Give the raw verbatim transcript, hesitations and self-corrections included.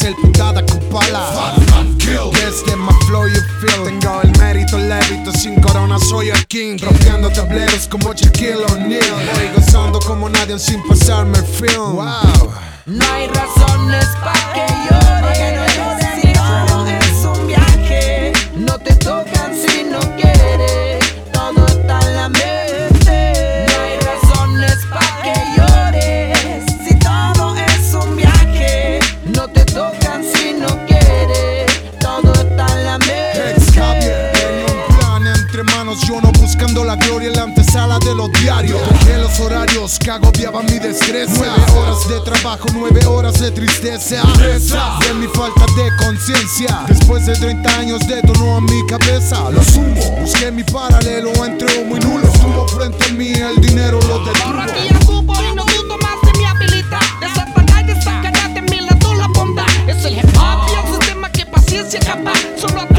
hacer putada con pala. Desde my flow you feel. Tengo el mérito, levito, sin corona soy el king. Rompiendo tableros como Shaquille O'Neal. Voy gozando como nadie sin pasarme el film. Wow. No hay razones pa' que llores. Si todo es un viaje, no te tocan si no quieres. Todo está en la mente. No hay razones pa' que llores. Si todo es un viaje, no te tocan si no quieres. Todo está en la mente. Ex Javier, tenía un plan entre manos. Yo no buscando la gloria en la antesala de los diarios. Dejé los horarios que agobiaban mi destreza. Nueve horas de trabajo, nueve horas de tristeza. De mi falta de conciencia. Después de treinta años detonó a mi cabeza. Lo sumo, busqué mi paralelo entre humo y nulo. Estuvo frente a mí, el dinero lo detuvo. Ahora que ya supo y no dudo más de mi habilidad. Desapagar y sacar de mí la sola bondad. Es el hip hop y el sistema que paciencia capaz. Solo